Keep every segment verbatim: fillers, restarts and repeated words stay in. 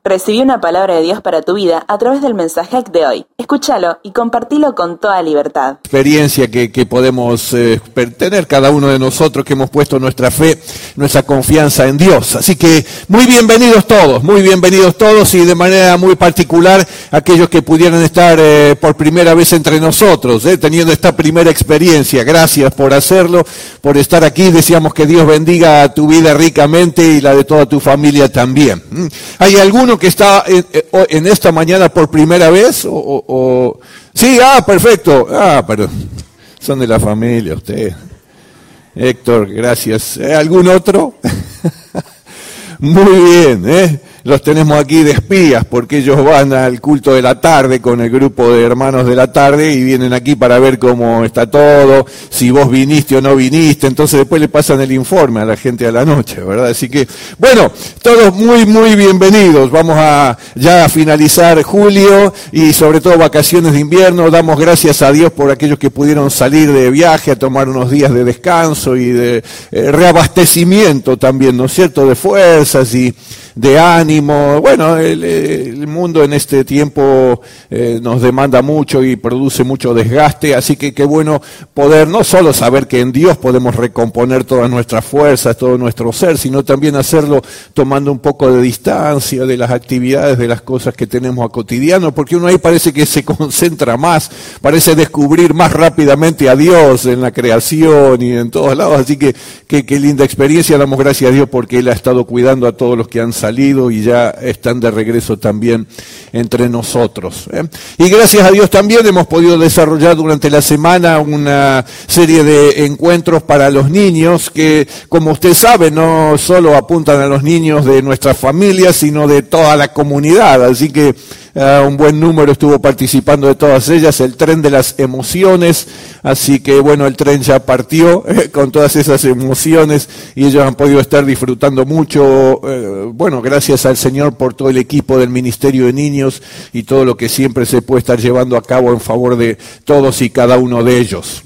Recibí una palabra de Dios para tu vida a través del mensaje de hoy. Escúchalo y compartilo con toda libertad. Experiencia que, que podemos eh, tener cada uno de nosotros que hemos puesto nuestra fe, nuestra confianza en Dios. Así que muy bienvenidos todos, muy bienvenidos todos y de manera muy particular aquellos que pudieran estar eh, por primera vez entre nosotros, eh, teniendo esta primera experiencia. Gracias por hacerlo, por estar aquí. Deseamos que Dios bendiga tu vida ricamente y la de toda tu familia también. ¿Hay alguno que está en, en esta mañana por primera vez? O, o, o... Sí, ah, perfecto. Ah, pero son de la familia usted. Héctor, gracias. ¿Algún otro? Muy bien, ¿eh? Los tenemos aquí de espías porque ellos van al culto de la tarde con el grupo de hermanos de la tarde y vienen aquí para ver cómo está todo, si vos viniste o no viniste, entonces después le pasan el informe a la gente a la noche, ¿verdad? Así que, bueno, todos muy, muy bienvenidos. Vamos a ya a finalizar julio y sobre todo vacaciones de invierno. Damos gracias a Dios por aquellos que pudieron salir de viaje a tomar unos días de descanso y de eh, reabastecimiento también, ¿no es cierto?, de fuerzas y de ánimo. Bueno, el, el mundo en este tiempo eh, nos demanda mucho y produce mucho desgaste, así que qué bueno poder no solo saber que en Dios podemos recomponer todas nuestras fuerzas, todo nuestro ser, sino también hacerlo tomando un poco de distancia de las actividades, de las cosas que tenemos a cotidiano, porque uno ahí parece que se concentra más, parece descubrir más rápidamente a Dios en la creación y en todos lados, así que qué linda experiencia. Damos gracias a Dios porque Él ha estado cuidando a todos los que han salido y ya están de regreso también entre nosotros, ¿eh? Y gracias a Dios también hemos podido desarrollar durante la semana una serie de encuentros para los niños que, como usted sabe, no solo apuntan a los niños de nuestra familia, sino de toda la comunidad, así que Uh, un buen número estuvo participando de todas ellas, el tren de las emociones, así que bueno, el tren ya partió eh, con todas esas emociones y ellos han podido estar disfrutando mucho, eh, bueno, gracias al Señor por todo el equipo del Ministerio de Niños y todo lo que siempre se puede estar llevando a cabo en favor de todos y cada uno de ellos.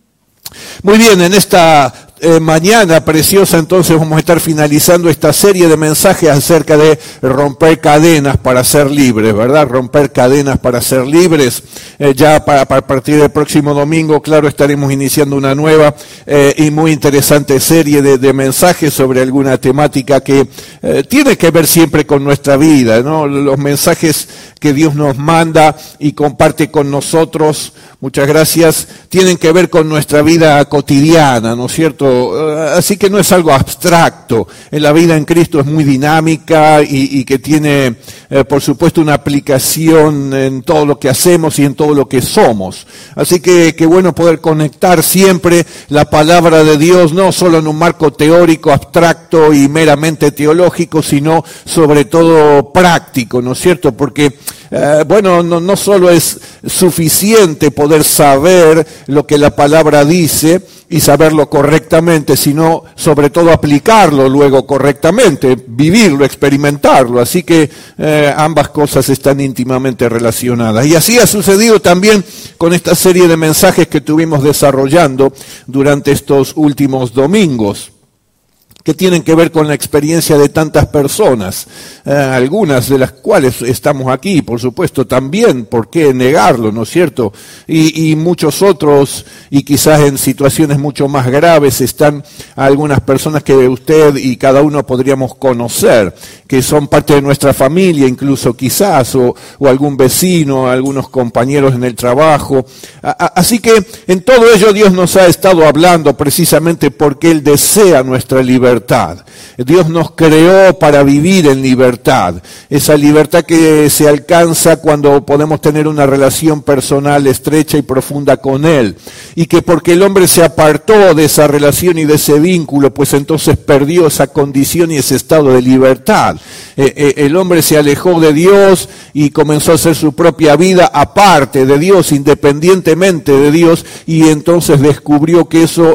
Muy bien, en esta Eh, mañana preciosa entonces vamos a estar finalizando esta serie de mensajes acerca de romper cadenas para ser libres, ¿verdad? Romper cadenas para ser libres. Eh, ya para, para partir del próximo domingo, claro, estaremos iniciando una nueva eh, y muy interesante serie de, de mensajes sobre alguna temática que eh, tiene que ver siempre con nuestra vida, ¿no? Los mensajes que Dios nos manda y comparte con nosotros, muchas gracias, tienen que ver con nuestra vida cotidiana, ¿no es cierto? Así que no es algo abstracto. En la vida en Cristo es muy dinámica y, y que tiene, eh, por supuesto, una aplicación en todo lo que hacemos y en todo lo que somos. Así que qué bueno poder conectar siempre la palabra de Dios, no solo en un marco teórico, abstracto y meramente teológico, sino sobre todo práctico, ¿no es cierto? Porque Eh, bueno, no, no solo es suficiente poder saber lo que la palabra dice y saberlo correctamente, sino sobre todo aplicarlo luego correctamente, vivirlo, experimentarlo. Así que eh, ambas cosas están íntimamente relacionadas. Y así ha sucedido también con esta serie de mensajes que estuvimos desarrollando durante estos últimos domingos, que tienen que ver con la experiencia de tantas personas, eh, algunas de las cuales estamos aquí, por supuesto, también, ¿por qué negarlo, no es cierto? Y, y muchos otros, y quizás en situaciones mucho más graves, están algunas personas que usted y cada uno podríamos conocer, que son parte de nuestra familia, incluso quizás, o, o algún vecino, algunos compañeros en el trabajo. A, a, así que en todo ello Dios nos ha estado hablando precisamente porque Él desea nuestra libertad. Dios nos creó para vivir en libertad, esa libertad que se alcanza cuando podemos tener una relación personal estrecha y profunda con Él, y que porque el hombre se apartó de esa relación y de ese vínculo, pues entonces perdió esa condición y ese estado de libertad. Eh, eh, el hombre se alejó de Dios y comenzó a hacer su propia vida aparte de Dios, independientemente de Dios, y entonces descubrió que eso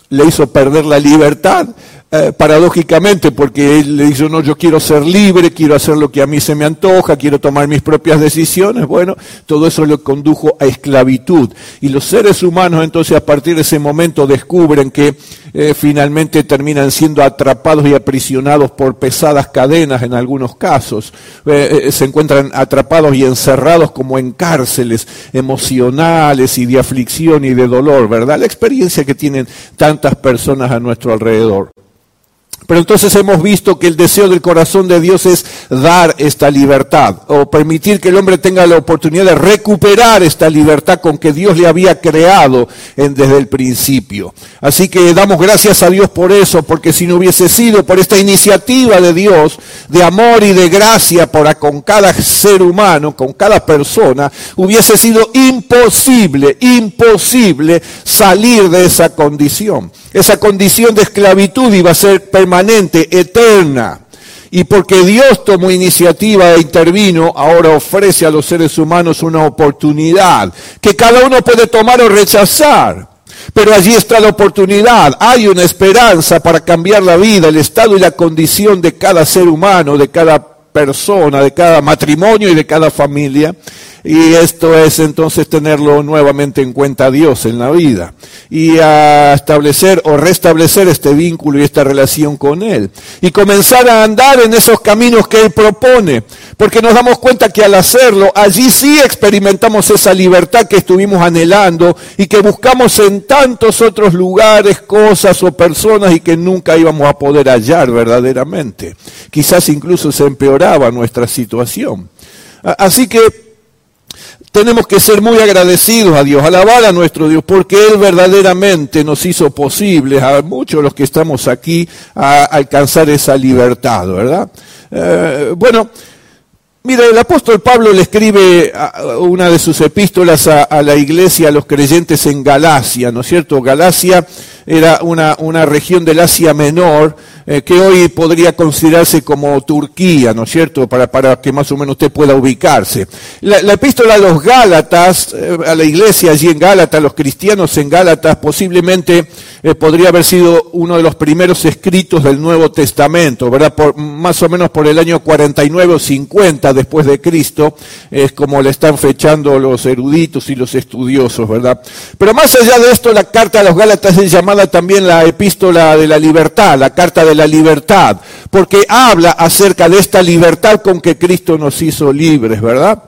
le hizo perder la libertad, eh, paradójicamente, porque él le dijo, no, yo quiero ser libre, quiero hacer lo que a mí se me antoja, quiero tomar mis propias decisiones. Bueno, todo eso lo condujo a esclavitud. Y los seres humanos entonces a partir de ese momento descubren que eh, finalmente terminan siendo atrapados y aprisionados por pesadas cadenas en algunos casos. Eh, eh, se encuentran atrapados y encerrados como en cárceles emocionales y de aflicción y de dolor, ¿verdad? La experiencia que tienen tantas personas a nuestro alrededor. Pero entonces hemos visto que el deseo del corazón de Dios es dar esta libertad, o permitir que el hombre tenga la oportunidad de recuperar esta libertad con que Dios le había creado en, desde el principio. Así que damos gracias a Dios por eso, porque si no hubiese sido por esta iniciativa de Dios, de amor y de gracia para con cada ser humano, con cada persona, hubiese sido imposible, imposible salir de esa condición. Esa condición de esclavitud iba a ser permanente, eterna. Y porque Dios tomó iniciativa e intervino, ahora ofrece a los seres humanos una oportunidad que cada uno puede tomar o rechazar. Pero allí está la oportunidad, hay una esperanza para cambiar la vida, el estado y la condición de cada ser humano, de cada persona, de cada matrimonio y de cada familia. Y esto es entonces tenerlo nuevamente en cuenta a Dios en la vida y a establecer o restablecer este vínculo y esta relación con Él y comenzar a andar en esos caminos que Él propone, porque nos damos cuenta que al hacerlo, allí sí experimentamos esa libertad que estuvimos anhelando y que buscamos en tantos otros lugares, cosas o personas y que nunca íbamos a poder hallar verdaderamente. Quizás incluso se empeoraba nuestra situación. Así que tenemos que ser muy agradecidos a Dios, alabar a nuestro Dios, porque Él verdaderamente nos hizo posibles, a muchos de los que estamos aquí, a alcanzar esa libertad, ¿verdad? Eh, bueno, mira, el apóstol Pablo le escribe una de sus epístolas a, a la iglesia, a los creyentes en Galacia, ¿no es cierto? Galacia era una, una región del Asia Menor, eh, que hoy podría considerarse como Turquía, ¿no es cierto?, para, para que más o menos usted pueda ubicarse. La, la epístola a los Gálatas, eh, a la iglesia allí en Gálatas, los cristianos en Gálatas, posiblemente eh, podría haber sido uno de los primeros escritos del Nuevo Testamento, ¿verdad?, por, más o menos por el año cuarenta y nueve o cincuenta después de Cristo, es como le están fechando los eruditos y los estudiosos, ¿verdad? Pero más allá de esto, la carta a los Gálatas es llamada también la epístola de la libertad, la carta de la libertad, porque habla acerca de esta libertad con que Cristo nos hizo libres, ¿verdad?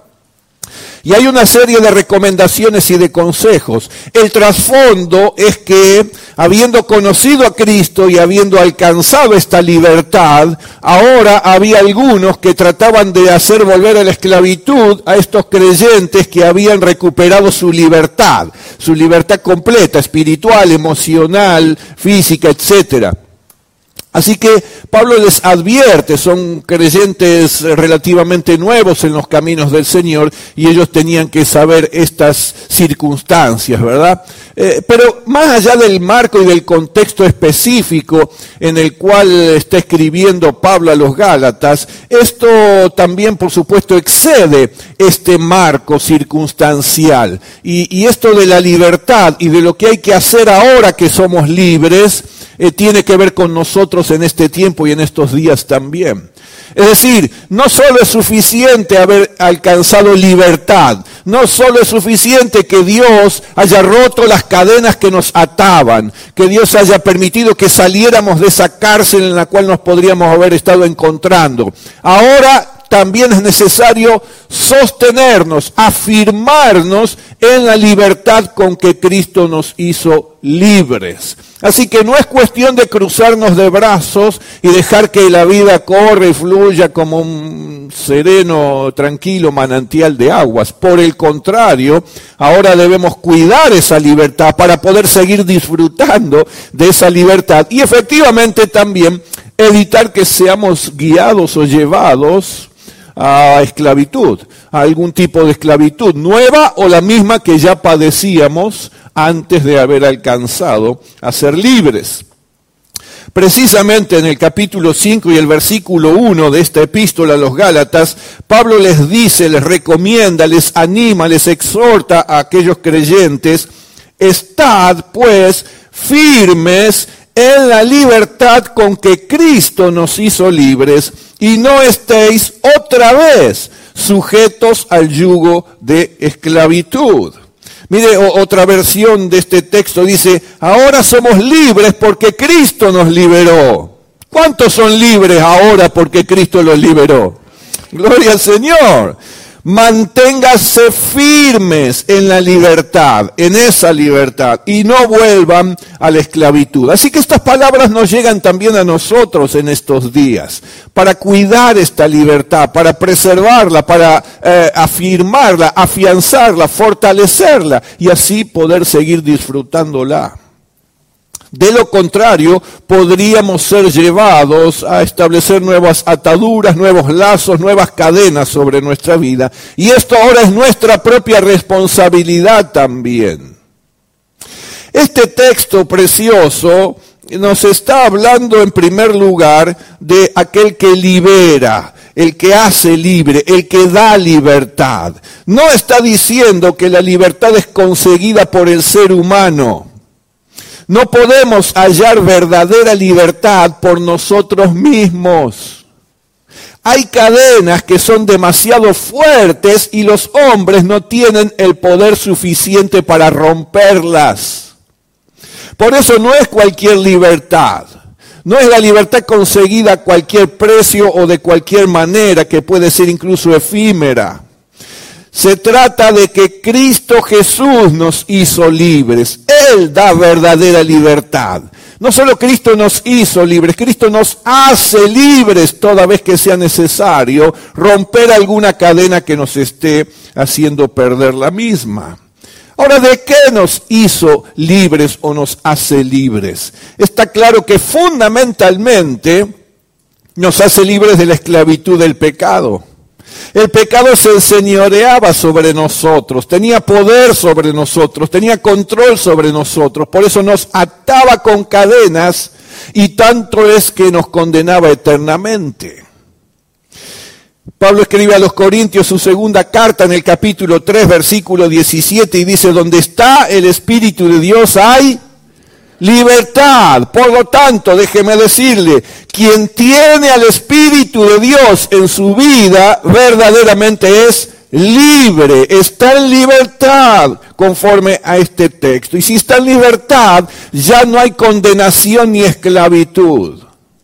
Y hay una serie de recomendaciones y de consejos. El trasfondo es que, habiendo conocido a Cristo y habiendo alcanzado esta libertad, ahora había algunos que trataban de hacer volver a la esclavitud a estos creyentes que habían recuperado su libertad, su libertad completa, espiritual, emocional, física, etcétera. Así que Pablo les advierte, son creyentes relativamente nuevos en los caminos del Señor y ellos tenían que saber estas circunstancias, ¿verdad? Eh, pero más allá del marco y del contexto específico en el cual está escribiendo Pablo a los Gálatas, esto también, por supuesto, excede este marco circunstancial. Y, y esto de la libertad y de lo que hay que hacer ahora que somos libres, Eh, tiene que ver con nosotros en este tiempo y en estos días también. Es decir, no solo es suficiente haber alcanzado libertad, no solo es suficiente que Dios haya roto las cadenas que nos ataban, que Dios haya permitido que saliéramos de esa cárcel en la cual nos podríamos haber estado encontrando. Ahora también es necesario sostenernos, afirmarnos en la libertad con que Cristo nos hizo libres. Así que no es cuestión de cruzarnos de brazos y dejar que la vida corra y fluya como un sereno, tranquilo manantial de aguas. Por el contrario, ahora debemos cuidar esa libertad para poder seguir disfrutando de esa libertad y efectivamente también evitar que seamos guiados o llevados a esclavitud, a algún tipo de esclavitud nueva o la misma que ya padecíamos antes de haber alcanzado a ser libres. Precisamente en el capítulo cinco y el versículo uno de esta epístola a los Gálatas, Pablo les dice, les recomienda, les anima, les exhorta a aquellos creyentes Estad, pues, firmes en la libertad con que Cristo nos hizo libres, y no estéis otra vez sujetos al yugo de esclavitud. Mire, otra versión de este texto dice, ahora somos libres porque Cristo nos liberó. ¿Cuántos son libres ahora porque Cristo los liberó? Gloria al Señor. Manténganse firmes en la libertad, en esa libertad, y no vuelvan a la esclavitud. Así que estas palabras nos llegan también a nosotros en estos días, para cuidar esta libertad, para preservarla, para eh, afirmarla, afianzarla, fortalecerla, y así poder seguir disfrutándola. De lo contrario, podríamos ser llevados a establecer nuevas ataduras, nuevos lazos, nuevas cadenas sobre nuestra vida. Y esto ahora es nuestra propia responsabilidad también. Este texto precioso nos está hablando en primer lugar de aquel que libera, el que hace libre, el que da libertad. No está diciendo que la libertad es conseguida por el ser humano. No podemos hallar verdadera libertad por nosotros mismos. Hay cadenas que son demasiado fuertes y los hombres no tienen el poder suficiente para romperlas. Por eso no es cualquier libertad. No es la libertad conseguida a cualquier precio o de cualquier manera, que puede ser incluso efímera. Se trata de que Cristo Jesús nos hizo libres. Él da verdadera libertad. No solo Cristo nos hizo libres, Cristo nos hace libres toda vez que sea necesario romper alguna cadena que nos esté haciendo perder la misma. Ahora, ¿de qué nos hizo libres o nos hace libres? Está claro que fundamentalmente nos hace libres de la esclavitud del pecado. El pecado se enseñoreaba sobre nosotros, tenía poder sobre nosotros, tenía control sobre nosotros, por eso nos ataba con cadenas y tanto es que nos condenaba eternamente. Pablo escribe a los Corintios su segunda carta en el capítulo tres, versículo diecisiete, y dice, donde está el Espíritu de Dios hay libertad. Por lo tanto, déjeme decirle, quien tiene al Espíritu de Dios en su vida, verdaderamente es libre, está en libertad, conforme a este texto. Y si está en libertad, ya no hay condenación ni esclavitud.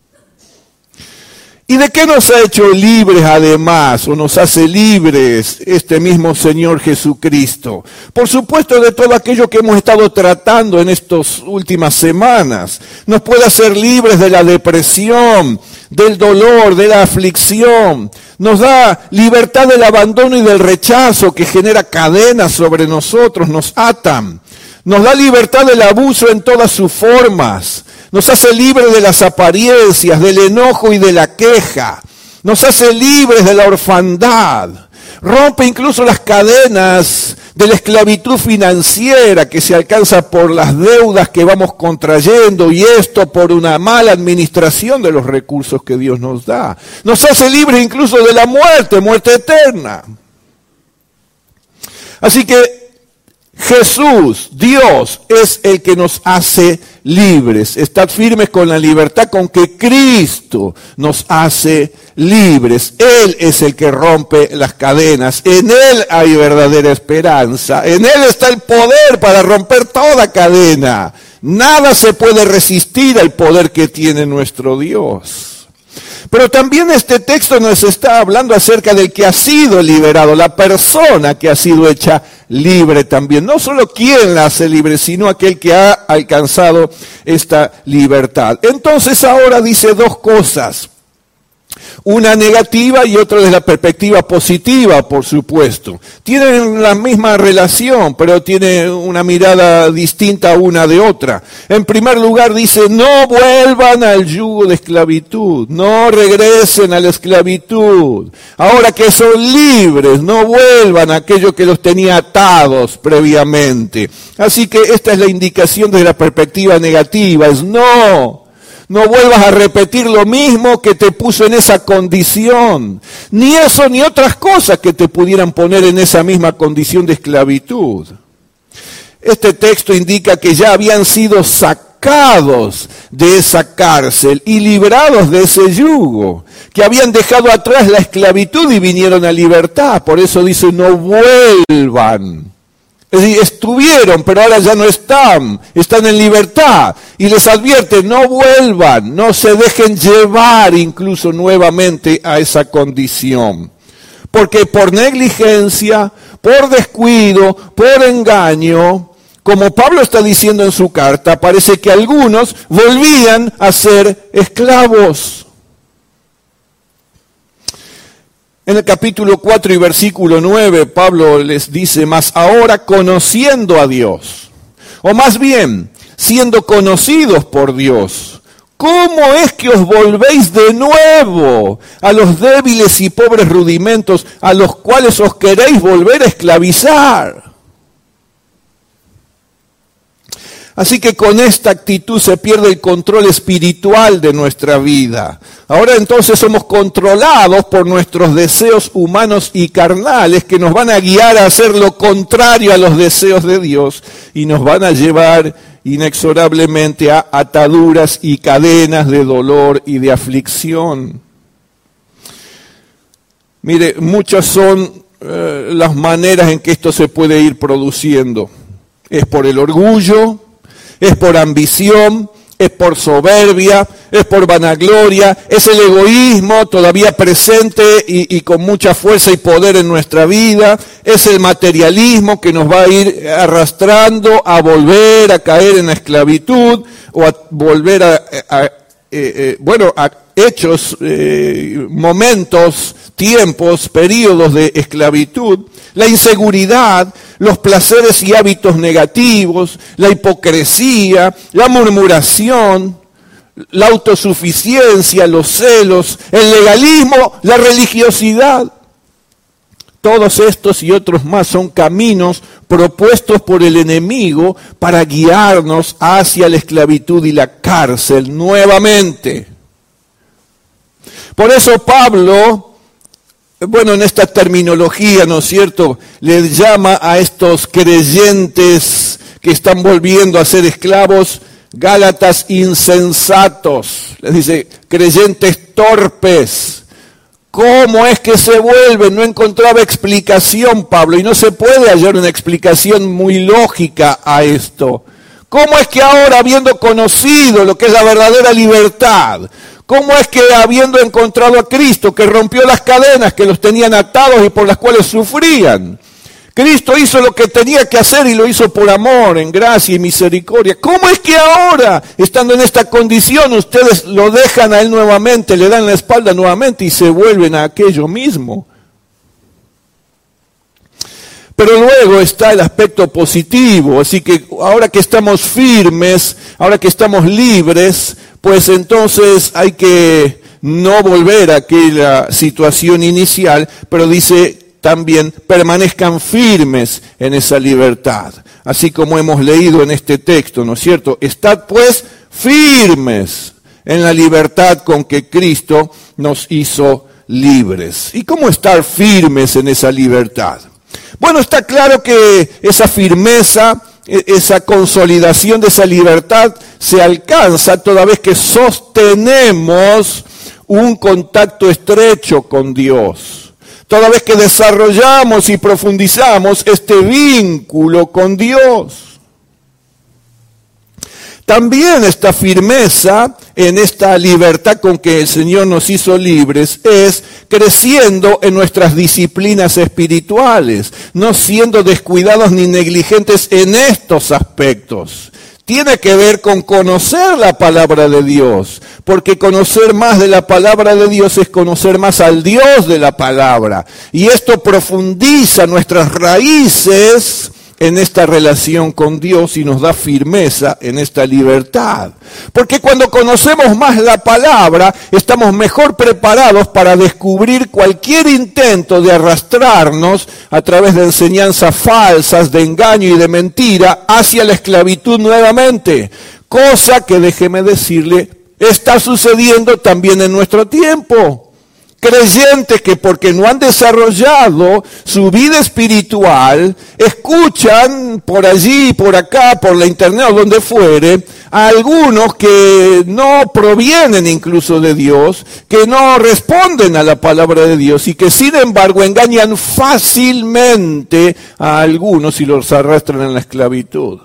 ¿Y de qué nos ha hecho libres además, o nos hace libres este mismo Señor Jesucristo? Por supuesto, de todo aquello que hemos estado tratando en estas últimas semanas. Nos puede hacer libres de la depresión, del dolor, de la aflicción. Nos da libertad del abandono y del rechazo que genera cadenas sobre nosotros, nos atan. Nos da libertad del abuso en todas sus formas. Nos hace libres de las apariencias, del enojo y de la queja. Nos hace libres de la orfandad. Rompe incluso las cadenas de la esclavitud financiera que se alcanza por las deudas que vamos contrayendo, y esto por una mala administración de los recursos que Dios nos da. Nos hace libres incluso de la muerte, muerte eterna. Así que Jesús, Dios, es el que nos hace libres. Estad firmes con la libertad con que Cristo nos hace libres. Él es el que rompe las cadenas. En Él hay verdadera esperanza. En Él está el poder para romper toda cadena. Nada se puede resistir al poder que tiene nuestro Dios. Pero también este texto nos está hablando acerca del que ha sido liberado, la persona que ha sido hecha libre también. No solo quien la hace libre, sino aquel que ha alcanzado esta libertad. Entonces ahora dice dos cosas. Una negativa y otra desde la perspectiva positiva, por supuesto. Tienen la misma relación, pero tiene una mirada distinta una de otra. En primer lugar dice, no vuelvan al yugo de esclavitud, no regresen a la esclavitud. Ahora que son libres, no vuelvan a aquello que los tenía atados previamente. Así que esta es la indicación desde la perspectiva negativa, es no. No vuelvas a repetir lo mismo que te puso en esa condición. Ni eso ni otras cosas que te pudieran poner en esa misma condición de esclavitud. Este texto indica que ya habían sido sacados de esa cárcel y librados de ese yugo, que habían dejado atrás la esclavitud y vinieron a libertad. Por eso dice, no vuelvan. Es decir, estuvieron, pero ahora ya no están, están en libertad. Y les advierte, no vuelvan, no se dejen llevar incluso nuevamente a esa condición. Porque por negligencia, por descuido, por engaño, como Pablo está diciendo en su carta, parece que algunos volvían a ser esclavos. En el capítulo cuatro y versículo nueve, Pablo les dice, mas ahora conociendo a Dios, o más bien, siendo conocidos por Dios, ¿cómo es que os volvéis de nuevo a los débiles y pobres rudimentos a los cuales os queréis volver a esclavizar? Así que con esta actitud se pierde el control espiritual de nuestra vida. Ahora entonces somos controlados por nuestros deseos humanos y carnales que nos van a guiar a hacer lo contrario a los deseos de Dios y nos van a llevar inexorablemente a ataduras y cadenas de dolor y de aflicción. Mire, muchas son eh, las maneras en que esto se puede ir produciendo. Es por el orgullo, es por ambición, es por soberbia, es por vanagloria, es el egoísmo todavía presente y, y con mucha fuerza y poder en nuestra vida, es el materialismo que nos va a ir arrastrando a volver a caer en la esclavitud o a volver a, a, a eh, eh, bueno, a hechos, eh, momentos, tiempos, periodos de esclavitud, la inseguridad, los placeres y hábitos negativos, la hipocresía, la murmuración, la autosuficiencia, los celos, el legalismo, la religiosidad. Todos estos y otros más son caminos propuestos por el enemigo para guiarnos hacia la esclavitud y la cárcel nuevamente. Por eso Pablo, bueno, en esta terminología, ¿no es cierto?, le llama a estos creyentes que están volviendo a ser esclavos, gálatas insensatos. Les dice, creyentes torpes. ¿Cómo es que se vuelven? No encontraba explicación, Pablo, y no se puede hallar una explicación muy lógica a esto. ¿Cómo es que ahora, habiendo conocido lo que es la verdadera libertad, cómo es que habiendo encontrado a Cristo, que rompió las cadenas que los tenían atados y por las cuales sufrían, Cristo hizo lo que tenía que hacer y lo hizo por amor, en gracia y misericordia. ¿Cómo es que ahora, estando en esta condición, ustedes lo dejan a Él nuevamente, le dan la espalda nuevamente y se vuelven a aquello mismo? Pero luego está el aspecto positivo, así que ahora que estamos firmes, ahora que estamos libres, pues entonces hay que no volver a aquella situación inicial, pero dice también permanezcan firmes en esa libertad, así como hemos leído en este texto, ¿no es cierto? Estad pues firmes en la libertad con que Cristo nos hizo libres. ¿Y cómo estar firmes en esa libertad? Bueno, está claro que esa firmeza, esa consolidación de esa libertad se alcanza toda vez que sostenemos un contacto estrecho con Dios. Toda vez que desarrollamos y profundizamos este vínculo con Dios. También esta firmeza en esta libertad con que el Señor nos hizo libres es creciendo en nuestras disciplinas espirituales, no siendo descuidados ni negligentes en estos aspectos. Tiene que ver con conocer la palabra de Dios, porque conocer más de la palabra de Dios es conocer más al Dios de la palabra. Y esto profundiza nuestras raíces en esta relación con Dios y nos da firmeza en esta libertad. Porque cuando conocemos más la palabra, estamos mejor preparados para descubrir cualquier intento de arrastrarnos a través de enseñanzas falsas, de engaño y de mentira hacia la esclavitud nuevamente. Cosa que, déjeme decirle, está sucediendo también en nuestro tiempo. Creyentes que porque no han desarrollado su vida espiritual, escuchan por allí, por acá, por la internet o donde fuere, a algunos que no provienen incluso de Dios, que no responden a la palabra de Dios y que sin embargo engañan fácilmente a algunos y los arrastran en la esclavitud.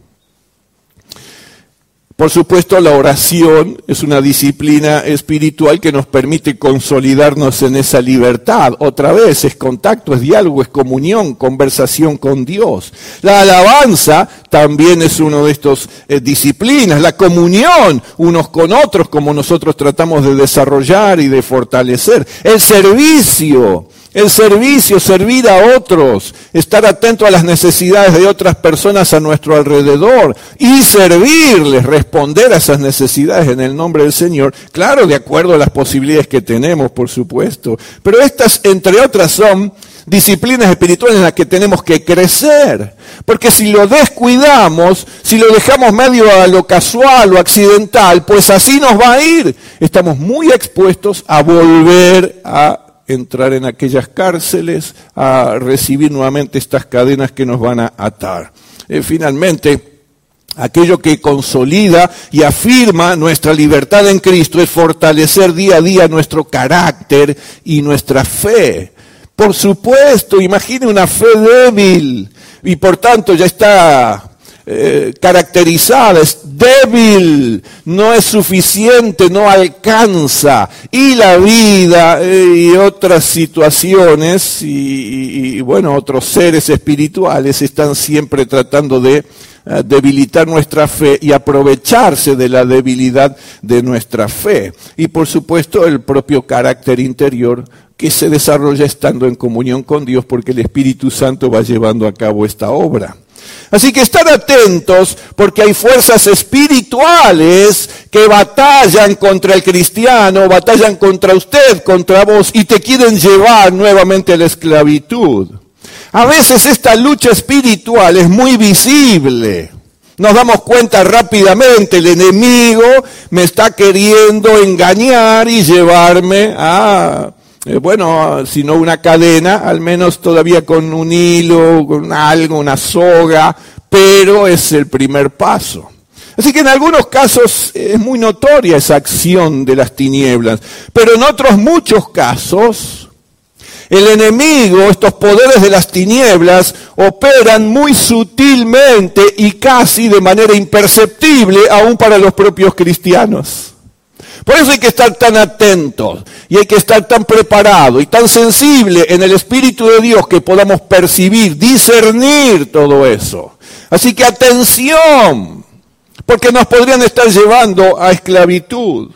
Por supuesto, la oración es una disciplina espiritual que nos permite consolidarnos en esa libertad. Otra vez, es contacto, es diálogo, es comunión, conversación con Dios. La alabanza también es una de estas eh, disciplinas. La comunión unos con otros, como nosotros tratamos de desarrollar y de fortalecer. El servicio. El servicio, servir a otros, estar atento a las necesidades de otras personas a nuestro alrededor y servirles, responder a esas necesidades en el nombre del Señor, claro, de acuerdo a las posibilidades que tenemos, por supuesto. Pero estas, entre otras, son disciplinas espirituales en las que tenemos que crecer. Porque si lo descuidamos, si lo dejamos medio a lo casual o accidental, pues así nos va a ir. Estamos muy expuestos a volver a entrar en aquellas cárceles, a recibir nuevamente estas cadenas que nos van a atar. Eh, finalmente, aquello que consolida y afirma nuestra libertad en Cristo es fortalecer día a día nuestro carácter y nuestra fe. Por supuesto, imagine una fe débil y por tanto ya está Eh, caracterizada, es débil, no es suficiente, no alcanza, y la vida eh, y otras situaciones y, y, y bueno, otros seres espirituales están siempre tratando de uh, debilitar nuestra fe y aprovecharse de la debilidad de nuestra fe. Y por supuesto el propio carácter interior que se desarrolla estando en comunión con Dios, porque el Espíritu Santo va llevando a cabo esta obra. Así que estar atentos porque hay fuerzas espirituales que batallan contra el cristiano, batallan contra usted, contra vos y te quieren llevar nuevamente a la esclavitud. A veces esta lucha espiritual es muy visible. Nos damos cuenta rápidamente, el enemigo me está queriendo engañar y llevarme a... Eh, bueno, si no una cadena, al menos todavía con un hilo, con algo, una soga, pero es el primer paso. Así que en algunos casos es muy notoria esa acción de las tinieblas, pero en otros muchos casos, el enemigo, estos poderes de las tinieblas, operan muy sutilmente y casi de manera imperceptible, aún para los propios cristianos. Por eso hay que estar tan atentos y hay que estar tan preparado y tan sensible en el Espíritu de Dios que podamos percibir, discernir todo eso. Así que atención, porque nos podrían estar llevando a esclavitud.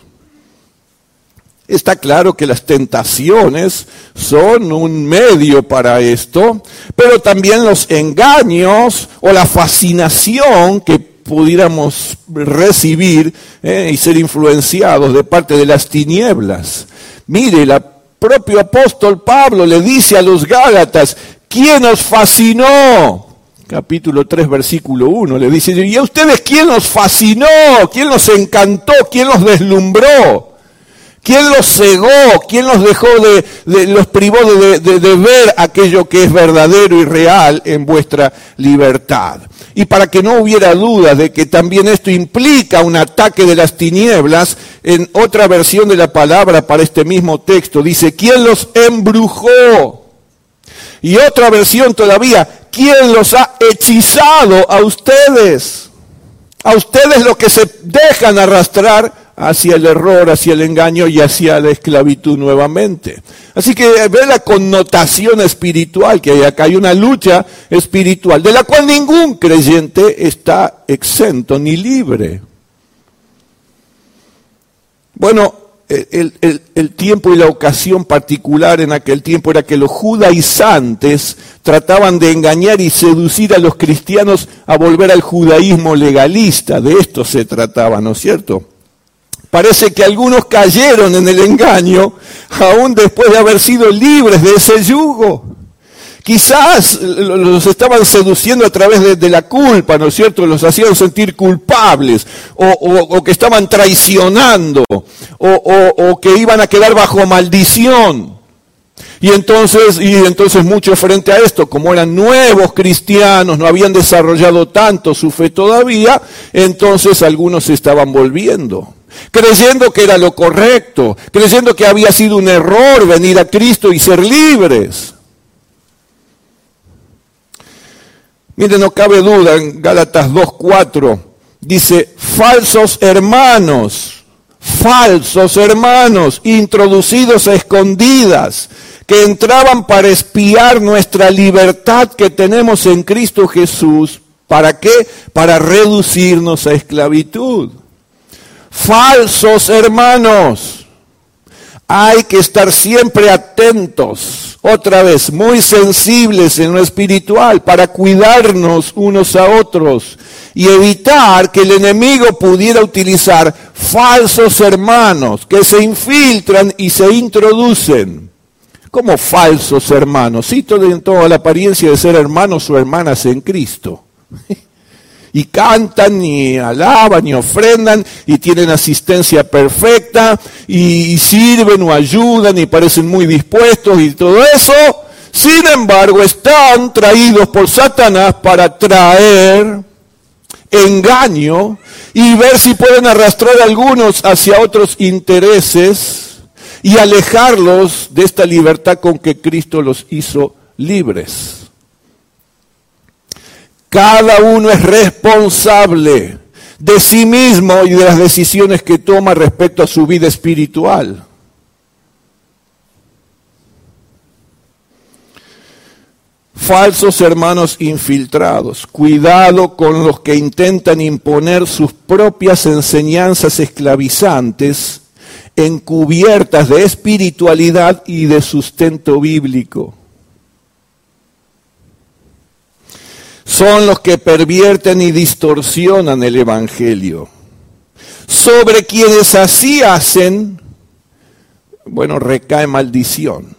Está claro que las tentaciones son un medio para esto, pero también los engaños o la fascinación que pudiéramos recibir eh, y ser influenciados de parte de las tinieblas. Mire, el propio apóstol Pablo le dice a los Gálatas, ¿quién os fascinó? Capítulo tres, versículo uno, le dice, ¿y a ustedes quién los fascinó? ¿Quién los encantó? ¿Quién los deslumbró? ¿Quién los cegó? ¿Quién los dejó de, de los privó de, de, de ver aquello que es verdadero y real en vuestra libertad? Y para que no hubiera duda de que también esto implica un ataque de las tinieblas, en otra versión de la palabra para este mismo texto dice, ¿quién los embrujó? Y otra versión todavía, ¿quién los ha hechizado a ustedes? A ustedes los que se dejan arrastrar hacia el error, hacia el engaño y hacia la esclavitud nuevamente. Así que ve la connotación espiritual que hay acá. Hay una lucha espiritual de la cual ningún creyente está exento ni libre. Bueno, el, el, el tiempo y la ocasión particular en aquel tiempo era que los judaizantes trataban de engañar y seducir a los cristianos a volver al judaísmo legalista. De esto se trataba, ¿no es cierto? Parece que algunos cayeron en el engaño, aún después de haber sido libres de ese yugo. Quizás los estaban seduciendo a través de, de la culpa, ¿no es cierto? Los hacían sentir culpables, o, o, o que estaban traicionando, o, o, o que iban a quedar bajo maldición. Y entonces, y entonces muchos frente a esto, como eran nuevos cristianos, no habían desarrollado tanto su fe todavía, entonces algunos se estaban volviendo, creyendo que era lo correcto, creyendo que había sido un error venir a Cristo y ser libres. Miren, no cabe duda, en Gálatas dos cuatro dice, falsos hermanos, falsos hermanos, introducidos a escondidas, que entraban para espiar nuestra libertad que tenemos en Cristo Jesús. ¿Para qué? Para reducirnos a esclavitud. Falsos hermanos. Hay que estar siempre atentos, otra vez, muy sensibles en lo espiritual para cuidarnos unos a otros y evitar que el enemigo pudiera utilizar falsos hermanos que se infiltran y se introducen. ¿Cómo falsos hermanos? Sí, tienen toda la apariencia de ser hermanos o hermanas en Cristo. Y cantan, y alaban, y ofrendan, y tienen asistencia perfecta, y sirven o ayudan, y parecen muy dispuestos, y todo eso. Sin embargo, están traídos por Satanás para traer engaño, y ver si pueden arrastrar a algunos hacia otros intereses, y alejarlos de esta libertad con que Cristo los hizo libres. Cada uno es responsable de sí mismo y de las decisiones que toma respecto a su vida espiritual. Falsos hermanos infiltrados. Cuidado con los que intentan imponer sus propias enseñanzas esclavizantes encubiertas de espiritualidad y de sustento bíblico. Son los que pervierten y distorsionan el Evangelio. Sobre quienes así hacen, bueno, recae maldición.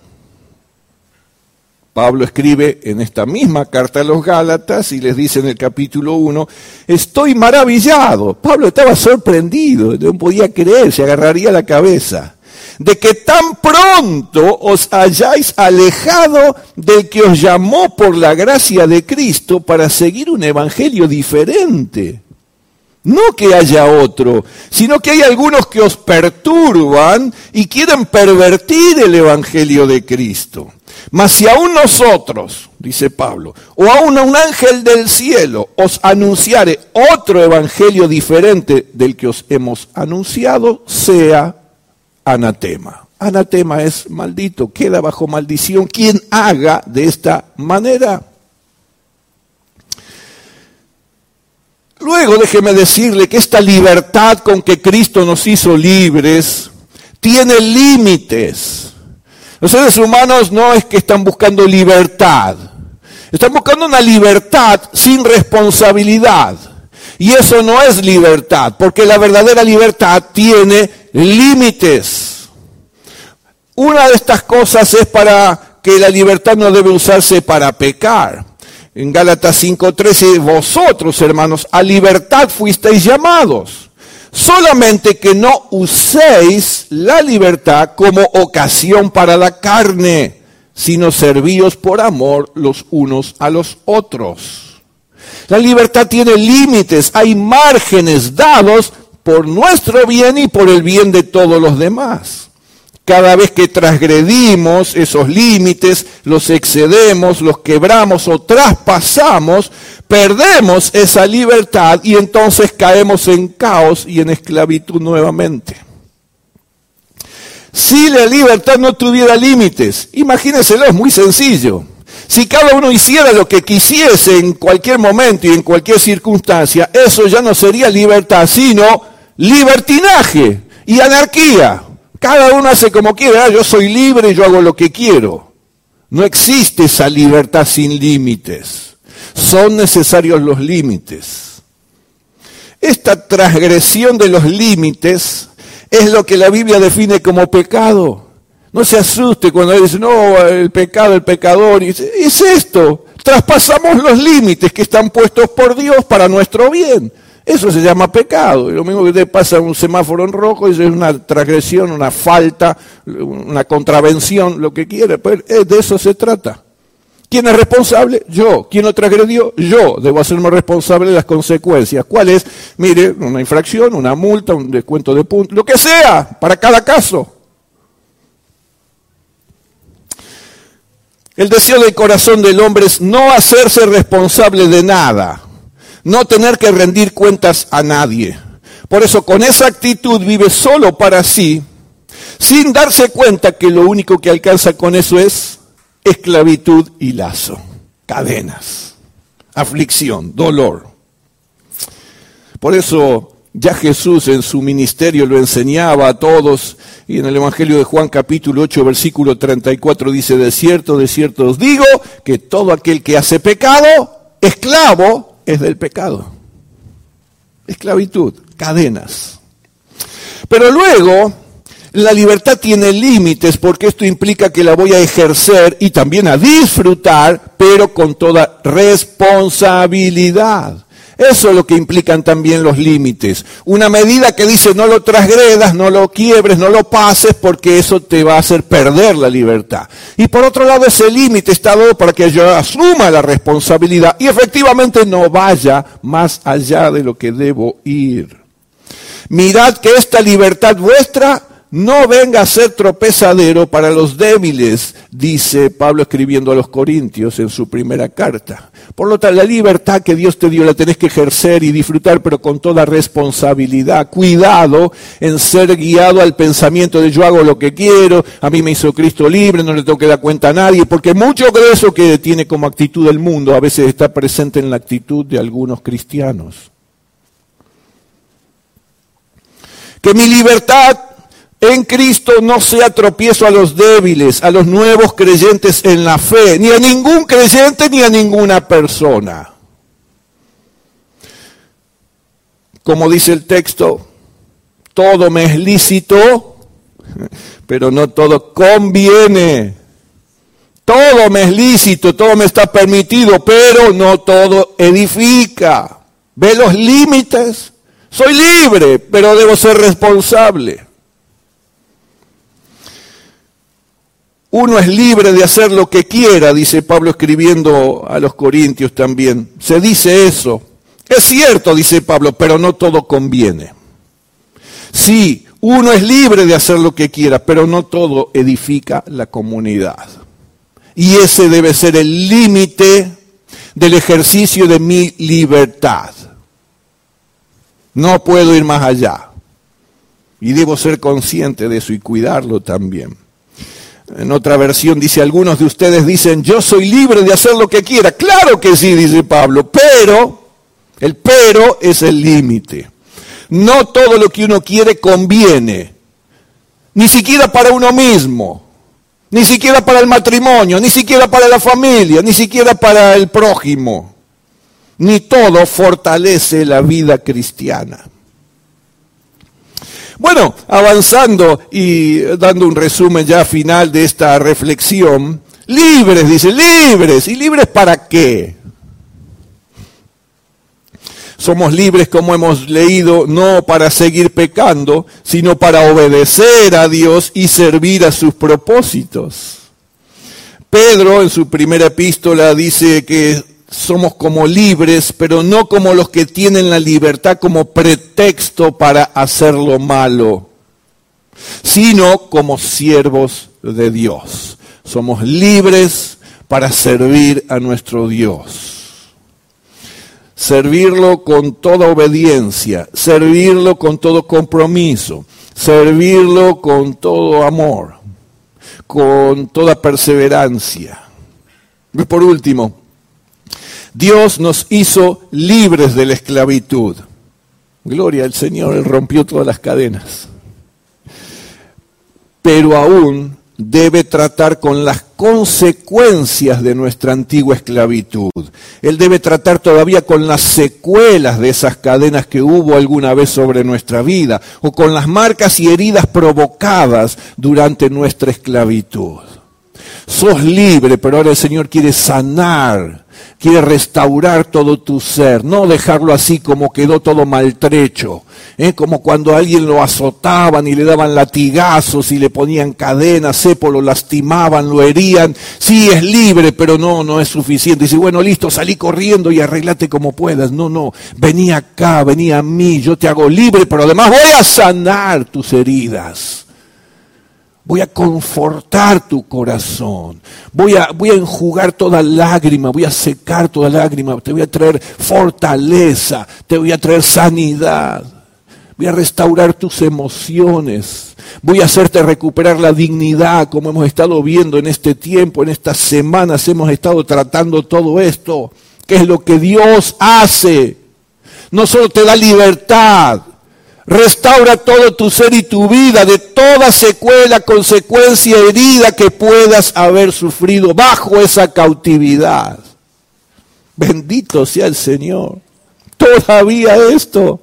Pablo escribe en esta misma carta a los Gálatas y les dice en el capítulo uno, estoy maravillado. Pablo estaba sorprendido, no podía creer, se agarraría la cabeza, de que tan pronto os hayáis alejado del que os llamó por la gracia de Cristo para seguir un evangelio diferente. No que haya otro, sino que hay algunos que os perturban y quieren pervertir el evangelio de Cristo. Mas si aún nosotros, dice Pablo, o aún un ángel del cielo os anunciare otro evangelio diferente del que os hemos anunciado, sea anatema. Anatema es maldito, queda bajo maldición quien haga de esta manera. Luego déjeme decirle que esta libertad con que Cristo nos hizo libres tiene límites. Los seres humanos no es que están buscando libertad, están buscando una libertad sin responsabilidad. Y eso no es libertad, porque la verdadera libertad tiene límites. Una de estas cosas es para que la libertad no debe usarse para pecar. En Gálatas cinco trece, vosotros, hermanos, a libertad fuisteis llamados. Solamente que no uséis la libertad como ocasión para la carne, sino servíos por amor los unos a los otros. La libertad tiene límites, hay márgenes dados por nuestro bien y por el bien de todos los demás. Cada vez que transgredimos esos límites, los excedemos, los quebramos o traspasamos, perdemos esa libertad y entonces caemos en caos y en esclavitud nuevamente. Si la libertad no tuviera límites, imagínenselo, es muy sencillo. Si cada uno hiciera lo que quisiese en cualquier momento y en cualquier circunstancia, eso ya no sería libertad, sino libertinaje y anarquía. Cada uno hace como quiere, ah, yo soy libre, yo hago lo que quiero. No existe esa libertad sin límites. Son necesarios los límites. Esta transgresión de los límites es lo que la Biblia define como pecado. No se asuste cuando dice, no, el pecado, el pecador. Y dice, es esto, traspasamos los límites que están puestos por Dios para nuestro bien. Eso se llama pecado. Y lo mismo que te pasa un semáforo en rojo, eso es una transgresión, una falta, una contravención, lo que quiera. Pero de eso se trata. ¿Quién es responsable? Yo. ¿Quién lo transgredió? Yo. Debo hacerme responsable de las consecuencias. ¿Cuál es? Mire, una infracción, una multa, un descuento de puntos, lo que sea, para cada caso. El deseo del corazón del hombre es no hacerse responsable de nada, no tener que rendir cuentas a nadie. Por eso con esa actitud vive solo para sí, sin darse cuenta que lo único que alcanza con eso es esclavitud y lazo, cadenas, aflicción, dolor. Por eso ya Jesús en su ministerio lo enseñaba a todos, y en el Evangelio de Juan capítulo ocho versículo treinta y cuatro dice, de cierto, de cierto os digo, que todo aquel que hace pecado, esclavo es del pecado. Esclavitud, cadenas. Pero luego, la libertad tiene límites, porque esto implica que la voy a ejercer y también a disfrutar, pero con toda responsabilidad. Eso es lo que implican también los límites. Una medida que dice no lo transgredas, no lo quiebres, no lo pases, porque eso te va a hacer perder la libertad. Y por otro lado, ese límite está dado para que yo asuma la responsabilidad y efectivamente no vaya más allá de lo que debo ir. Mirad que esta libertad vuestra no venga a ser tropezadero para los débiles, dice Pablo escribiendo a los Corintios en su primera carta. Por lo tanto, la libertad que Dios te dio la tenés que ejercer y disfrutar, pero con toda responsabilidad. Cuidado en ser guiado al pensamiento de yo hago lo que quiero, a mí me hizo Cristo libre, no le tengo que dar cuenta a nadie, porque mucho de eso que tiene como actitud el mundo a veces está presente en la actitud de algunos cristianos. Que mi libertad en Cristo no sea tropiezo a los débiles, a los nuevos creyentes en la fe, ni a ningún creyente ni a ninguna persona. Como dice el texto, todo me es lícito, pero no todo conviene. Todo me es lícito, todo me está permitido, pero no todo edifica. ¿Ve los límites? Soy libre, pero debo ser responsable. Uno es libre de hacer lo que quiera, dice Pablo escribiendo a los Corintios también. Se dice eso. Es cierto, dice Pablo, pero no todo conviene. Sí, uno es libre de hacer lo que quiera, pero no todo edifica la comunidad. Y ese debe ser el límite del ejercicio de mi libertad. No puedo ir más allá. Y debo ser consciente de eso y cuidarlo también. En otra versión dice, algunos de ustedes dicen, yo soy libre de hacer lo que quiera. Claro que sí, dice Pablo, pero, el pero es el límite. No todo lo que uno quiere conviene, ni siquiera para uno mismo, ni siquiera para el matrimonio, ni siquiera para la familia, ni siquiera para el prójimo. Ni todo fortalece la vida cristiana. Bueno, avanzando y dando un resumen ya final de esta reflexión, libres, dice, libres. ¿Y libres para qué? Somos libres, como hemos leído, no para seguir pecando, sino para obedecer a Dios y servir a sus propósitos. Pedro, en su primera epístola, dice que somos como libres, pero no como los que tienen la libertad como pretexto para hacer lo malo, sino como siervos de Dios. Somos libres para servir a nuestro Dios. Servirlo con toda obediencia, servirlo con todo compromiso, servirlo con todo amor, con toda perseverancia. Y por último, Dios nos hizo libres de la esclavitud. Gloria al Señor, Él rompió todas las cadenas. Pero aún debe tratar con las consecuencias de nuestra antigua esclavitud. Él debe tratar todavía con las secuelas de esas cadenas que hubo alguna vez sobre nuestra vida, o con las marcas y heridas provocadas durante nuestra esclavitud. Sos libre, pero ahora el Señor quiere sanar, quiere restaurar todo tu ser, no dejarlo así como quedó todo maltrecho, ¿eh? Como cuando a alguien lo azotaban y le daban latigazos y le ponían cadenas, cepo, lo lastimaban, lo herían. Sí, es libre, pero no, no es suficiente. Dice, bueno, listo, salí corriendo y arreglate como puedas. No, no, vení acá, vení a mí, yo te hago libre, pero además voy a sanar tus heridas. Voy a confortar tu corazón, voy a, voy a enjugar toda lágrima, voy a secar toda lágrima, te voy a traer fortaleza, te voy a traer sanidad, voy a restaurar tus emociones, voy a hacerte recuperar la dignidad, como hemos estado viendo en este tiempo, en estas semanas hemos estado tratando todo esto, que es lo que Dios hace. No solo te da libertad, restaura todo tu ser y tu vida de toda secuela, consecuencia, herida que puedas haber sufrido bajo esa cautividad. Bendito sea el Señor. Todavía esto.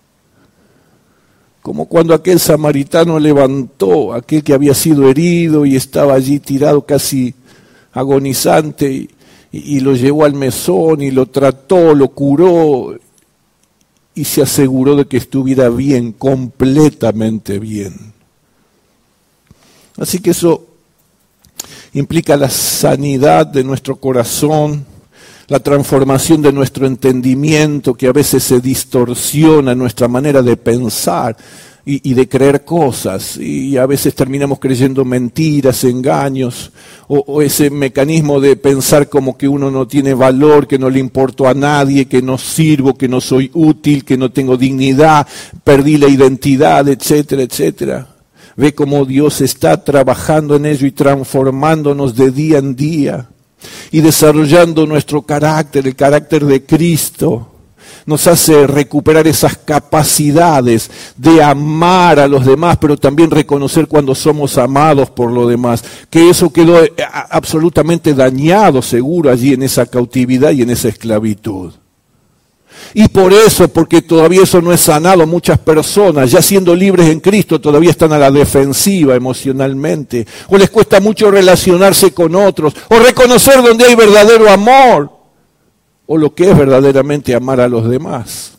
Como cuando aquel samaritano levantó a aquel que había sido herido y estaba allí tirado casi agonizante y, y, y lo llevó al mesón y lo trató, lo curó y se aseguró de que estuviera bien, completamente bien. Así que eso implica la sanidad de nuestro corazón, la transformación de nuestro entendimiento, que a veces se distorsiona nuestra manera de pensar y, y de creer cosas, y a veces terminamos creyendo mentiras, engaños, o, o ese mecanismo de pensar como que uno no tiene valor, que no le importo a nadie, que no sirvo, que no soy útil, que no tengo dignidad, perdí la identidad, etcétera, etcétera. Ve cómo Dios está trabajando en ello y transformándonos de día en día y desarrollando nuestro carácter, el carácter de Cristo. Nos hace recuperar esas capacidades de amar a los demás, pero también reconocer cuando somos amados por los demás, que eso quedó absolutamente dañado seguro allí en esa cautividad y en esa esclavitud. Y por eso, porque todavía eso no es sanado, muchas personas, ya siendo libres en Cristo, todavía están a la defensiva emocionalmente, o les cuesta mucho relacionarse con otros, o reconocer donde hay verdadero amor, o lo que es verdaderamente amar a los demás.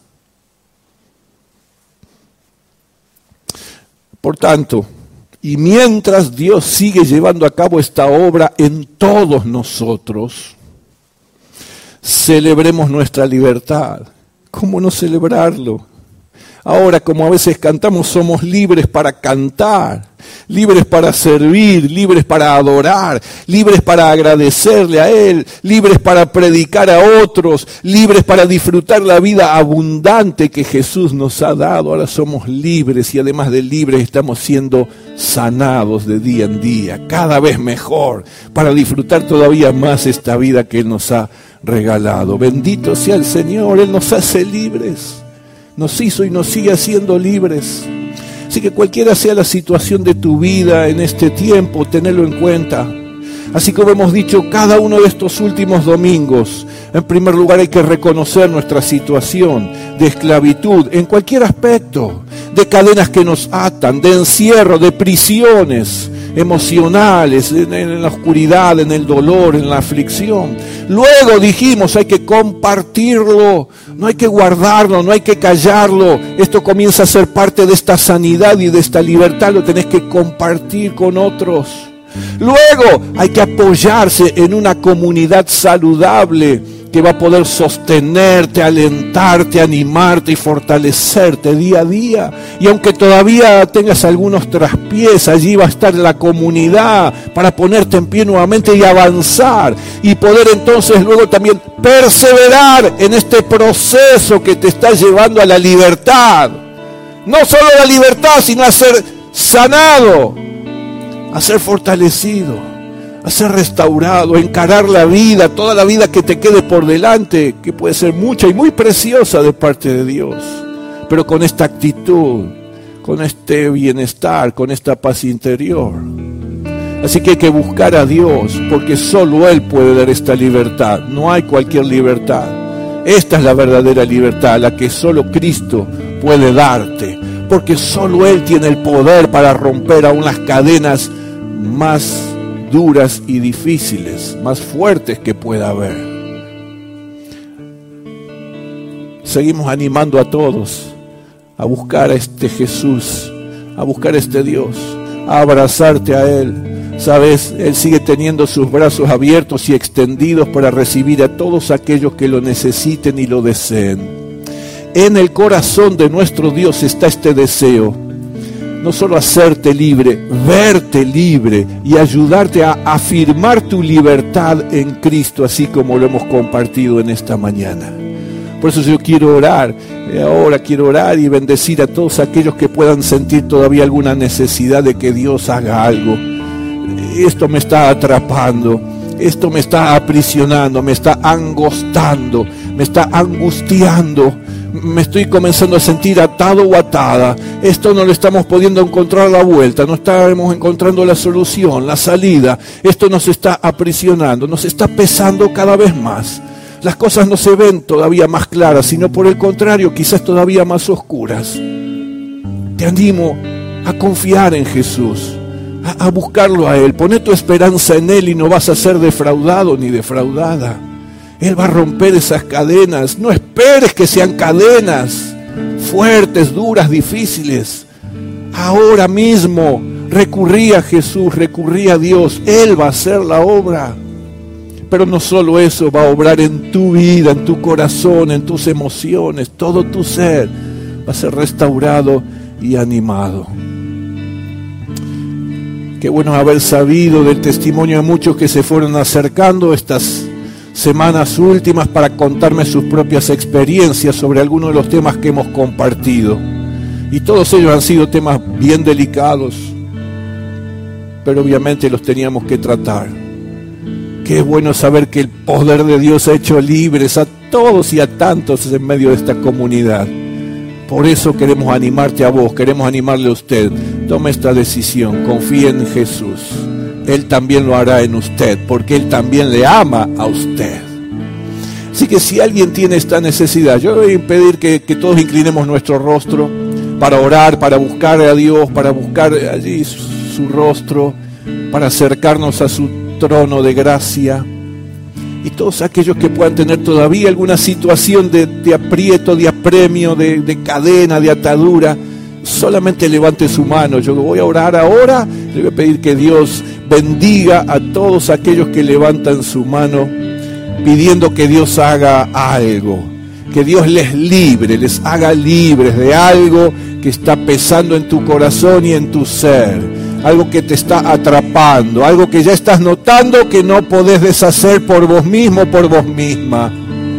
Por tanto, y mientras Dios sigue llevando a cabo esta obra en todos nosotros, celebremos nuestra libertad. ¿Cómo no celebrarlo? Ahora, como a veces cantamos, somos libres para cantar, libres para servir, libres para adorar, libres para agradecerle a Él, libres para predicar a otros, libres para disfrutar la vida abundante que Jesús nos ha dado. Ahora somos libres y además de libres estamos siendo sanados de día en día, cada vez mejor, para disfrutar todavía más esta vida que Él nos ha regalado. Bendito sea el Señor, Él nos hace libres. Nos hizo y nos sigue haciendo libres. Así que cualquiera sea la situación de tu vida en este tiempo, tenedlo en cuenta. Así como hemos dicho cada uno de estos últimos domingos, en primer lugar hay que reconocer nuestra situación de esclavitud en cualquier aspecto, de cadenas que nos atan, de encierro, de prisiones emocionales, en, en la oscuridad, en el dolor, en la aflicción. Luego dijimos, hay que compartirlo, no hay que guardarlo, no hay que callarlo. Esto comienza a ser parte de esta sanidad y de esta libertad, lo tenés que compartir con otros. Luego hay que apoyarse en una comunidad saludable que va a poder sostenerte, alentarte, animarte y fortalecerte día a día. Y aunque todavía tengas algunos traspiés, allí va a estar la comunidad para ponerte en pie nuevamente y avanzar. Y poder entonces luego también perseverar en este proceso que te está llevando a la libertad. No solo a la libertad, sino a ser sanado, a ser fortalecido, a ser restaurado, a encarar la vida, toda la vida que te quede por delante, que puede ser mucha y muy preciosa de parte de Dios, pero con esta actitud, con este bienestar, con esta paz interior. Así que hay que buscar a Dios, porque solo Él puede dar esta libertad. No hay cualquier libertad. Esta es la verdadera libertad, la que solo Cristo puede darte, porque solo Él tiene el poder para romper aún las cadenas más duras y difíciles, más fuertes que pueda haber. Seguimos animando a todos a buscar a este Jesús, a buscar a este Dios, a abrazarte a Él. Sabes, Él sigue teniendo sus brazos abiertos y extendidos para recibir a todos aquellos que lo necesiten y lo deseen. En el corazón de nuestro Dios está este deseo, no solo hacerte libre, verte libre y ayudarte a afirmar tu libertad en Cristo, así como lo hemos compartido en esta mañana. Por eso yo quiero orar, ahora quiero orar y bendecir a todos aquellos que puedan sentir todavía alguna necesidad de que Dios haga algo. Esto me está atrapando, esto me está aprisionando, me está angostando, me está angustiando, me estoy comenzando a sentir atado o atada. Esto no le estamos pudiendo encontrar la vuelta, no estamos encontrando la solución, la salida. Esto nos está aprisionando, nos está pesando cada vez más. Las cosas no se ven todavía más claras, sino por el contrario, quizás todavía más oscuras. Te animo a confiar en Jesús, a, a buscarlo a Él. Poné tu esperanza en Él y no vas a ser defraudado ni defraudada. Él va a romper esas cadenas. No esperes que sean cadenas fuertes, duras, difíciles. Ahora mismo recurrí a Jesús, recurrí a Dios. Él va a hacer la obra. Pero no solo eso, va a obrar en tu vida, en tu corazón, en tus emociones. Todo tu ser va a ser restaurado y animado. Qué bueno haber sabido del testimonio de muchos que se fueron acercando estas semanas últimas para contarme sus propias experiencias sobre algunos de los temas que hemos compartido. Y todos ellos han sido temas bien delicados, pero obviamente los teníamos que tratar. Qué bueno saber que el poder de Dios ha hecho libres a todos y a tantos en medio de esta comunidad. Por eso queremos animarte a vos, queremos animarle a usted. Tome esta decisión, confíe en Jesús. Él también lo hará en usted, porque Él también le ama a usted. Así que si alguien tiene esta necesidad, yo voy a pedir que, que todos inclinemos nuestro rostro para orar, para buscar a Dios, para buscar allí su, su rostro, para acercarnos a su trono de gracia. Y todos aquellos que puedan tener todavía alguna situación de, de aprieto, de apremio, de, de cadena, de atadura, solamente levante su mano. Yo voy a orar ahora, le voy a pedir que Dios bendiga a todos aquellos que levantan su mano, pidiendo que Dios haga algo, que Dios les libre, les haga libres de algo que está pesando en tu corazón y en tu ser. Algo que te está atrapando, algo que ya estás notando que no podés deshacer por vos mismo, por vos misma.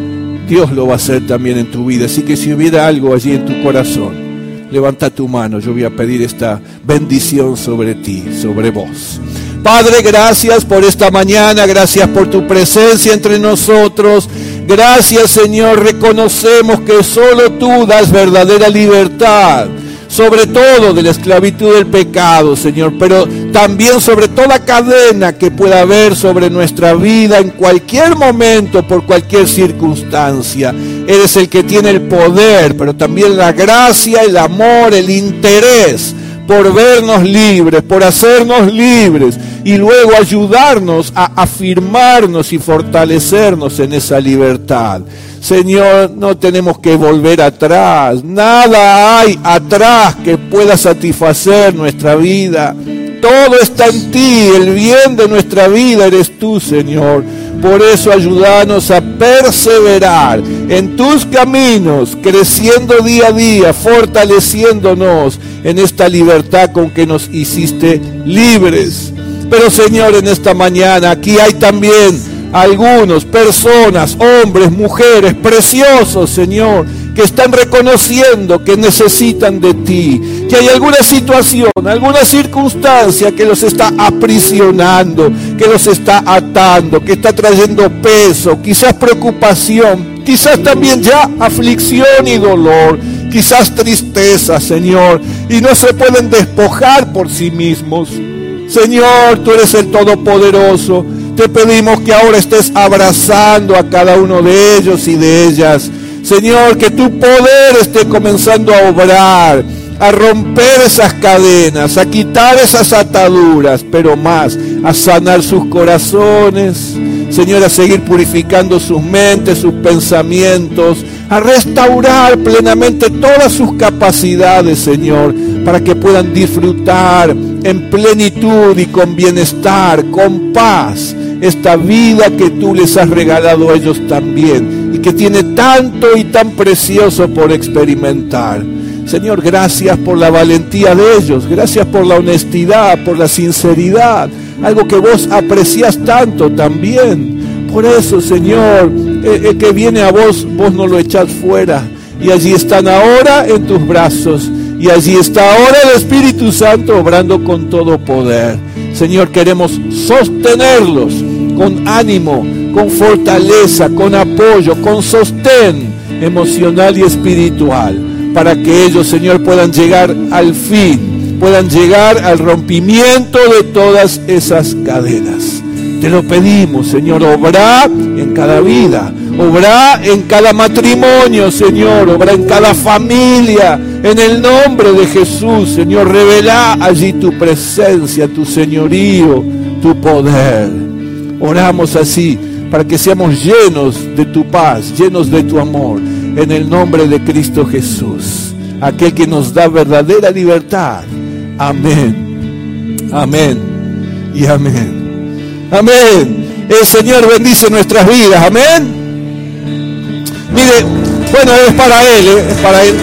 Dios lo va a hacer también en tu vida. Así que si hubiera algo allí en tu corazón, levanta tu mano. Yo voy a pedir esta bendición sobre ti, sobre vos. Padre, gracias por esta mañana, gracias por tu presencia entre nosotros. Gracias, Señor, reconocemos que solo tú das verdadera libertad. Sobre todo de la esclavitud del pecado, Señor, pero también sobre toda cadena que pueda haber sobre nuestra vida en cualquier momento, por cualquier circunstancia. Eres el que tiene el poder, pero también la gracia, el amor, el interés por vernos libres, por hacernos libres y luego ayudarnos a afirmarnos y fortalecernos en esa libertad. Señor, no tenemos que volver atrás. Nada hay atrás que pueda satisfacer nuestra vida. Todo está en ti. El bien de nuestra vida eres tú, Señor. Por eso ayúdanos a perseverar en tus caminos, creciendo día a día, fortaleciéndonos en esta libertad con que nos hiciste libres. Pero, Señor, en esta mañana aquí hay también algunos, personas, hombres, mujeres, preciosos, Señor, que están reconociendo que necesitan de ti, que hay alguna situación, alguna circunstancia que los está aprisionando, que los está atando, que está trayendo peso, quizás preocupación, quizás también ya aflicción y dolor, quizás tristeza, Señor, y no se pueden despojar por sí mismos. Señor, tú eres el Todopoderoso. Te pedimos que ahora estés abrazando a cada uno de ellos y de ellas. Señor, que tu poder esté comenzando a obrar, a romper esas cadenas, a quitar esas ataduras, pero más, a sanar sus corazones. Señor, a seguir purificando sus mentes, sus pensamientos, a restaurar plenamente todas sus capacidades, Señor, para que puedan disfrutar en plenitud y con bienestar, con paz, esta vida que tú les has regalado a ellos también y que tiene tanto y tan precioso por experimentar. Señor, gracias por la valentía de ellos, gracias por la honestidad, por la sinceridad, algo que vos apreciás tanto también. Por eso, Señor, el, el que viene a vos, vos no lo echás fuera. Y allí están ahora en tus brazos, y allí está ahora el Espíritu Santo obrando con todo poder. Señor, queremos sostenerlos con ánimo, con fortaleza, con apoyo, con sostén emocional y espiritual, para que ellos, Señor, puedan llegar al fin, puedan llegar al rompimiento de todas esas cadenas. Te lo pedimos, Señor, obra en cada vida, obra en cada matrimonio, Señor, obra en cada familia, en el nombre de Jesús, Señor, revela allí tu presencia, tu señorío, tu poder. Oramos así, para que seamos llenos de tu paz, llenos de tu amor, en el nombre de Cristo Jesús, aquel que nos da verdadera libertad. Amén, amén y amén. Amén. El Señor bendice nuestras vidas. Amén. Mire, bueno, es para Él, ¿eh? Es para Él.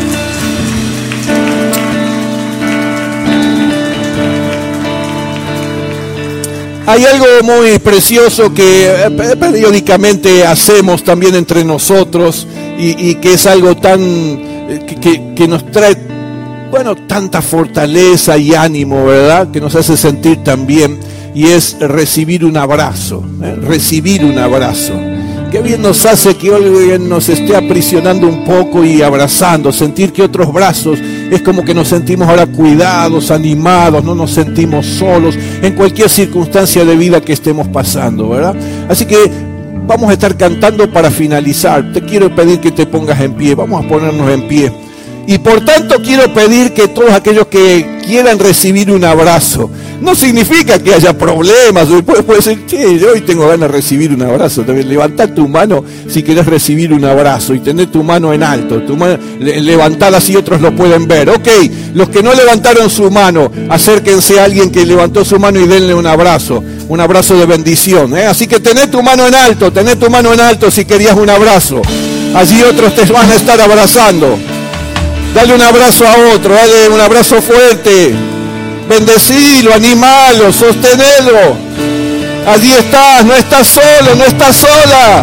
Hay algo muy precioso que periódicamente hacemos también entre nosotros y, y que es algo tan que, que, que nos trae, bueno, tanta fortaleza y ánimo, ¿verdad? Que nos hace sentir tan bien. Y es recibir un abrazo, ¿eh? recibir un abrazo. Qué bien nos hace que alguien nos esté aprisionando un poco y abrazando, sentir que otros brazos, es como que nos sentimos ahora cuidados, animados, no nos sentimos solos en cualquier circunstancia de vida que estemos pasando, ¿verdad? Así que vamos a estar cantando para finalizar. Te quiero pedir que te pongas en pie, vamos a ponernos en pie. Y por tanto quiero pedir que todos aquellos que quieran recibir un abrazo, no significa que haya problemas, puede, puede ser, che, yo hoy tengo ganas de recibir un abrazo, también levantá tu mano si querés recibir un abrazo y tener tu mano en alto, tu mano levantada así otros lo pueden ver. Ok, los que no levantaron su mano, acérquense a alguien que levantó su mano y denle un abrazo, un abrazo de bendición, ¿eh? Así que tené tu mano en alto, tené tu mano en alto si querías un abrazo, allí otros te van a estar abrazando. Dale un abrazo a otro, dale un abrazo fuerte, bendecilo, animalo, sostenelo. Allí estás, no estás solo, no estás sola.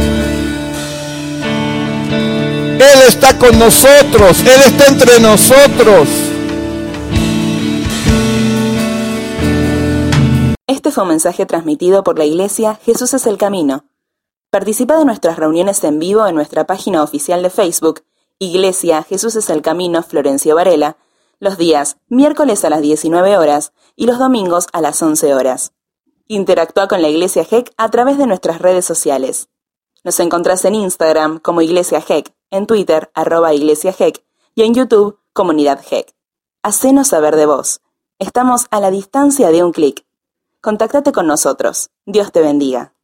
Él está con nosotros, Él está entre nosotros. Este fue un mensaje transmitido por la Iglesia Jesús es el Camino. Participa de nuestras reuniones en vivo en nuestra página oficial de Facebook, Iglesia Jesús es el Camino Florencio Varela, los días miércoles a las diecinueve horas y los domingos a las once horas. Interactúa con la Iglesia G E C a través de nuestras redes sociales. Nos encontrás en Instagram como Iglesia G E C, en Twitter arroba Iglesia G E C y en YouTube Comunidad G E C. Hacenos saber de vos. Estamos a la distancia de un clic. Contáctate con nosotros. Dios te bendiga.